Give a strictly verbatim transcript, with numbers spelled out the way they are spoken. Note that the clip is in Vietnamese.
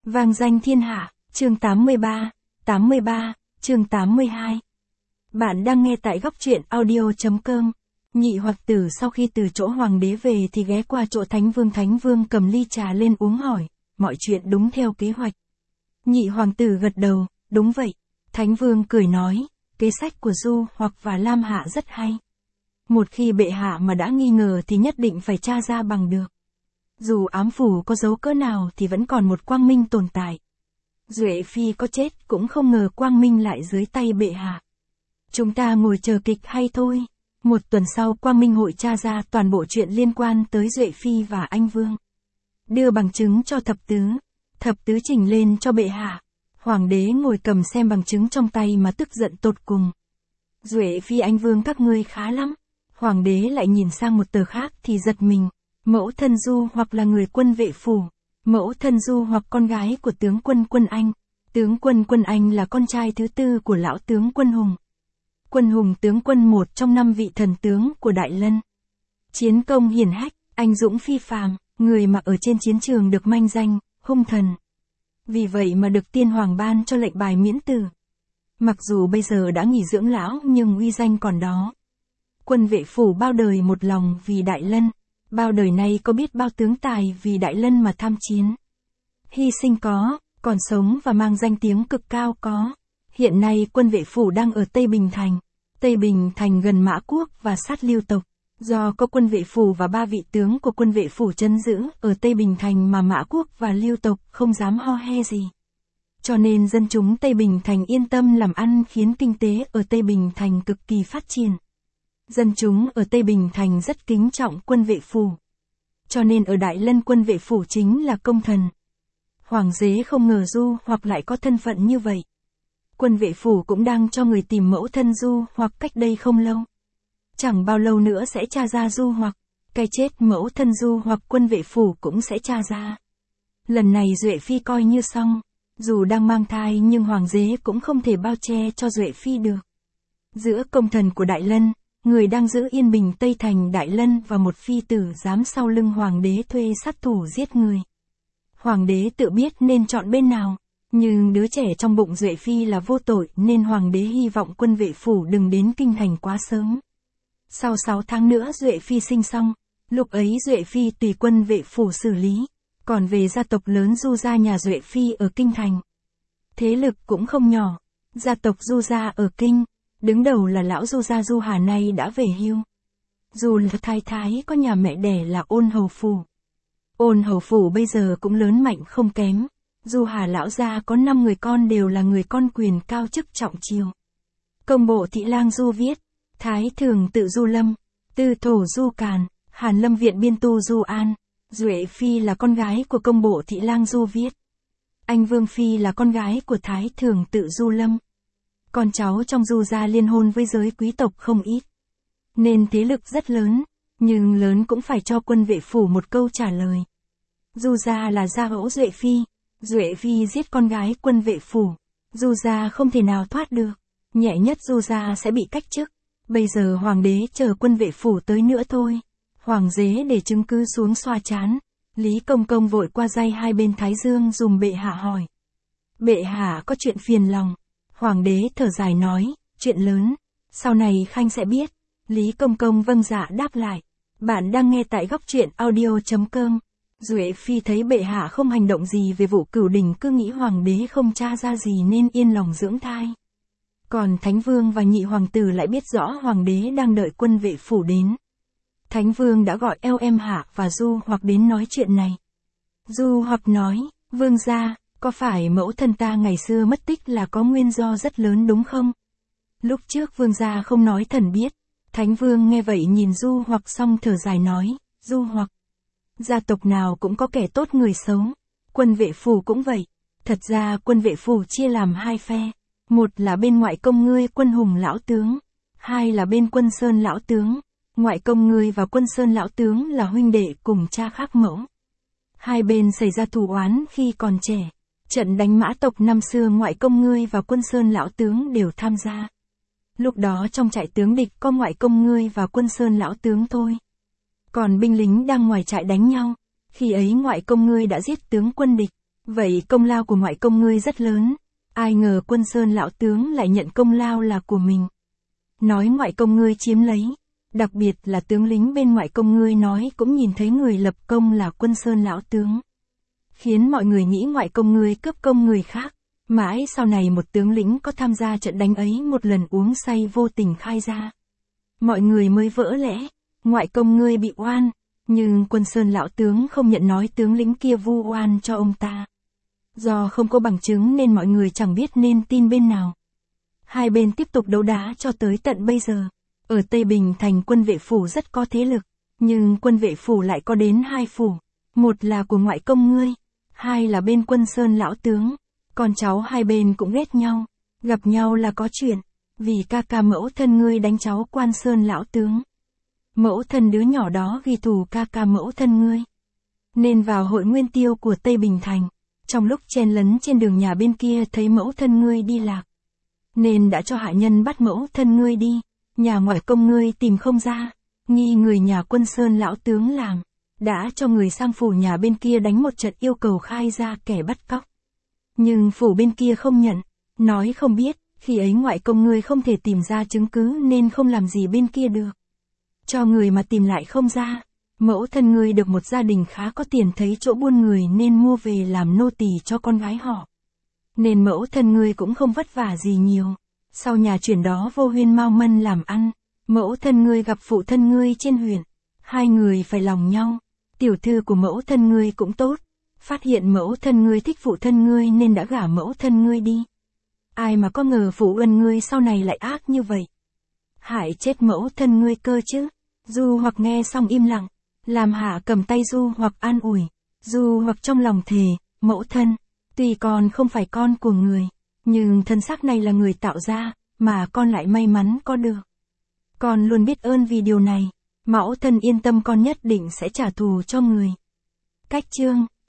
Vang danh thiên hạ, chương tám mươi ba, tám mươi ba, chương tám mươi hai. Bạn đang nghe tại góc truyện audio.com. Nhị Hoặc Tử sau khi từ chỗ hoàng đế về thì ghé qua chỗ Thánh Vương. Thánh Vương cầm ly trà lên uống hỏi, mọi chuyện đúng theo kế hoạch. Nhị Hoàng Tử gật đầu, đúng vậy. Thánh Vương cười nói, kế sách của Du Hoặc và Lam Hạ rất hay. Một khi bệ hạ mà đã nghi ngờ thì nhất định phải tra ra bằng được. Dù ám phủ có dấu cỡ nào thì vẫn còn một quang minh tồn tại. Duệ Phi có chết cũng không ngờ quang minh lại dưới tay bệ hạ. Chúng ta ngồi chờ kịch hay thôi. Một tuần sau quang minh hội tra ra toàn bộ chuyện liên quan tới Duệ Phi và anh Vương. Đưa bằng chứng cho thập tứ. Thập tứ trình lên cho bệ hạ. Hoàng đế ngồi cầm xem bằng chứng trong tay mà tức giận tột cùng. Duệ Phi anh Vương các ngươi khá lắm. Hoàng đế lại nhìn sang một tờ khác thì giật mình. Mẫu thân Du Hoặc là người Quân Vệ Phủ. Mẫu thân Du Hoặc con gái của tướng quân Quân Anh. Tướng quân Quân Anh là con trai thứ tư của lão tướng Quân Hùng. Quân Hùng tướng quân một trong năm vị thần tướng của Đại Lân. Chiến công hiển hách, anh dũng phi phàm, người mà ở trên chiến trường được manh danh, hung thần. Vì vậy mà được tiên hoàng ban cho lệnh bài miễn tử. Mặc dù bây giờ đã nghỉ dưỡng lão nhưng uy danh còn đó. Quân Vệ Phủ bao đời một lòng vì Đại Lân. Bao đời nay có biết bao tướng tài vì Đại Lân mà tham chiến. Hy sinh có, còn sống và mang danh tiếng cực cao có. Hiện nay Quân Vệ Phủ đang ở Tây Bình Thành. Tây Bình Thành gần Mã Quốc và sát Lưu tộc. Do có Quân Vệ Phủ và ba vị tướng của Quân Vệ Phủ trấn giữ ở Tây Bình Thành mà Mã Quốc và Lưu tộc không dám ho he gì. Cho nên dân chúng Tây Bình Thành yên tâm làm ăn khiến kinh tế ở Tây Bình Thành cực kỳ phát triển. Dân chúng ở Tây Bình Thành rất kính trọng Quân Vệ Phủ. Cho nên ở Đại Lân Quân Vệ Phủ chính là công thần. Hoàng đế không ngờ Du Hoặc lại có thân phận như vậy. Quân Vệ Phủ cũng đang cho người tìm mẫu thân Du Hoặc cách đây không lâu. Chẳng bao lâu nữa sẽ tra ra Du Hoặc. Cái chết mẫu thân Du Hoặc Quân Vệ Phủ cũng sẽ tra ra. Lần này Duệ Phi coi như xong. Dù đang mang thai nhưng hoàng đế cũng không thể bao che cho Duệ Phi được. Giữa công thần của Đại Lân, người đang giữ yên bình Tây Thành Đại Lân và một phi tử dám sau lưng hoàng đế thuê sát thủ giết người. Hoàng đế tự biết nên chọn bên nào, nhưng đứa trẻ trong bụng Duệ Phi là vô tội nên hoàng đế hy vọng Quân Vệ Phủ đừng đến kinh thành quá sớm. Sau sáu tháng nữa Duệ Phi sinh xong, lúc ấy Duệ Phi tùy Quân Vệ Phủ xử lý, còn về gia tộc lớn Du gia nhà Duệ Phi ở kinh thành. Thế lực cũng không nhỏ, gia tộc Du gia ở kinh. Đứng đầu là lão Du gia Du Hà nay đã về hưu. Dù là thái thái có nhà mẹ đẻ là Ôn Hầu Phủ. Ôn Hầu Phủ bây giờ cũng lớn mạnh không kém. Du Hà lão gia có năm người con đều là người con quyền cao chức trọng triều. Công bộ thị lang Du Viết, Thái thường tự Du Lâm, Tư thổ Du Càn, Hàn Lâm viện biên tu Du An. Duệ Phi là con gái của công bộ thị lang Du Viết. Anh Vương Phi là con gái của Thái thường tự Du Lâm. Con cháu trong Du gia liên hôn với giới quý tộc không ít. Nên thế lực rất lớn, nhưng lớn cũng phải cho Quân Vệ Phủ một câu trả lời. Du gia là gia hữu Duệ Phi. Duệ Phi giết con gái Quân Vệ Phủ. Du gia không thể nào thoát được. Nhẹ nhất Du gia sẽ bị cách chức. Bây giờ hoàng đế chờ Quân Vệ Phủ tới nữa thôi. Hoàng đế để chứng cứ xuống xoa chán. Lý Công Công vội qua day hai bên thái dương dùm bệ hạ hỏi. Bệ hạ có chuyện phiền lòng. Hoàng đế thở dài nói, chuyện lớn, sau này Khanh sẽ biết. Lý Công Công vâng dạ đáp lại. Bạn đang nghe tại góc truyện audio.com. Duệ Phi thấy bệ hạ không hành động gì về vụ Cửu Đỉnh cứ nghĩ hoàng đế không tra ra gì nên yên lòng dưỡng thai. Còn Thánh Vương và Nhị Hoàng Tử lại biết rõ hoàng đế đang đợi Quân Vệ Phủ đến. Thánh Vương đã gọi eo em Hạ và Du Hoặc đến nói chuyện này. Du Hoặc nói, Vương gia, có phải mẫu thân ta ngày xưa mất tích là có nguyên do rất lớn đúng không? Lúc trước Vương gia không nói thần biết. Thánh Vương nghe vậy nhìn Du Hoặc xong thở dài nói, Du Hoặc. Gia tộc nào cũng có kẻ tốt người xấu. Quân Vệ Phủ cũng vậy. Thật ra Quân Vệ Phủ chia làm hai phe. Một là bên ngoại công ngươi Quân Hùng lão tướng. Hai là bên Quân Sơn lão tướng. Ngoại công ngươi và Quân Sơn lão tướng là huynh đệ cùng cha khác mẫu. Hai bên xảy ra thù oán khi còn trẻ. Trận đánh Mã tộc năm xưa ngoại công ngươi và Quân Sơn lão tướng đều tham gia. Lúc đó trong trại tướng địch có ngoại công ngươi và Quân Sơn lão tướng thôi. Còn binh lính đang ngoài trại đánh nhau. Khi ấy ngoại công ngươi đã giết tướng quân địch. Vậy công lao của ngoại công ngươi rất lớn. Ai ngờ Quân Sơn lão tướng lại nhận công lao là của mình. Nói ngoại công ngươi chiếm lấy. Đặc biệt là tướng lính bên ngoại công ngươi nói cũng nhìn thấy người lập công là Quân Sơn lão tướng. Khiến mọi người nghĩ ngoại công ngươi cướp công người khác. Mãi sau này một tướng lĩnh có tham gia trận đánh ấy một lần uống say vô tình khai ra. Mọi người mới vỡ lẽ, ngoại công ngươi bị oan, nhưng Quân Sơn lão tướng không nhận nói tướng lĩnh kia vu oan cho ông ta. Do không có bằng chứng nên mọi người chẳng biết nên tin bên nào. Hai bên tiếp tục đấu đá cho tới tận bây giờ. Ở Tây Bình thành quân vệ phủ rất có thế lực, nhưng quân vệ phủ lại có đến hai phủ. Một là của ngoại công ngươi, hai là bên Quân Sơn lão tướng. Con cháu hai bên cũng ghét nhau, gặp nhau là có chuyện, vì ca ca mẫu thân ngươi đánh cháu Quan Sơn lão tướng. Mẫu thân đứa nhỏ đó ghi thù ca ca mẫu thân ngươi. Nên vào hội nguyên tiêu của Tây Bình Thành, trong lúc chen lấn trên đường nhà bên kia thấy mẫu thân ngươi đi lạc. Nên đã cho hạ nhân bắt mẫu thân ngươi đi, nhà ngoại công ngươi tìm không ra, nghi người nhà Quân Sơn lão tướng làm, đã cho người sang phủ nhà bên kia đánh một trận yêu cầu khai ra kẻ bắt cóc. Nhưng phủ bên kia không nhận, nói không biết, khi ấy ngoại công ngươi không thể tìm ra chứng cứ nên không làm gì bên kia được. Cho người mà tìm lại không ra, mẫu thân ngươi được một gia đình khá có tiền thấy chỗ buôn người nên mua về làm nô tỳ cho con gái họ. Nên mẫu thân ngươi cũng không vất vả gì nhiều. Sau nhà chuyển đó vô Huyên Mao Mân làm ăn, mẫu thân ngươi gặp phụ thân ngươi trên huyện, hai người phải lòng nhau. Tiểu thư của mẫu thân ngươi cũng tốt. Phát hiện mẫu thân ngươi thích phụ thân ngươi nên đã gả mẫu thân ngươi đi. Ai mà có ngờ phụ ân ngươi sau này lại ác như vậy. Hại chết mẫu thân ngươi cơ chứ. Du hoặc nghe xong im lặng, làm Hạ cầm tay Du hoặc an ủi. Du hoặc trong lòng thề, mẫu thân, tuy con không phải con của người, nhưng thân xác này là người tạo ra, mà con lại may mắn có được. Con luôn biết ơn vì điều này, mẫu thân yên tâm con nhất định sẽ trả thù cho người. Cách chương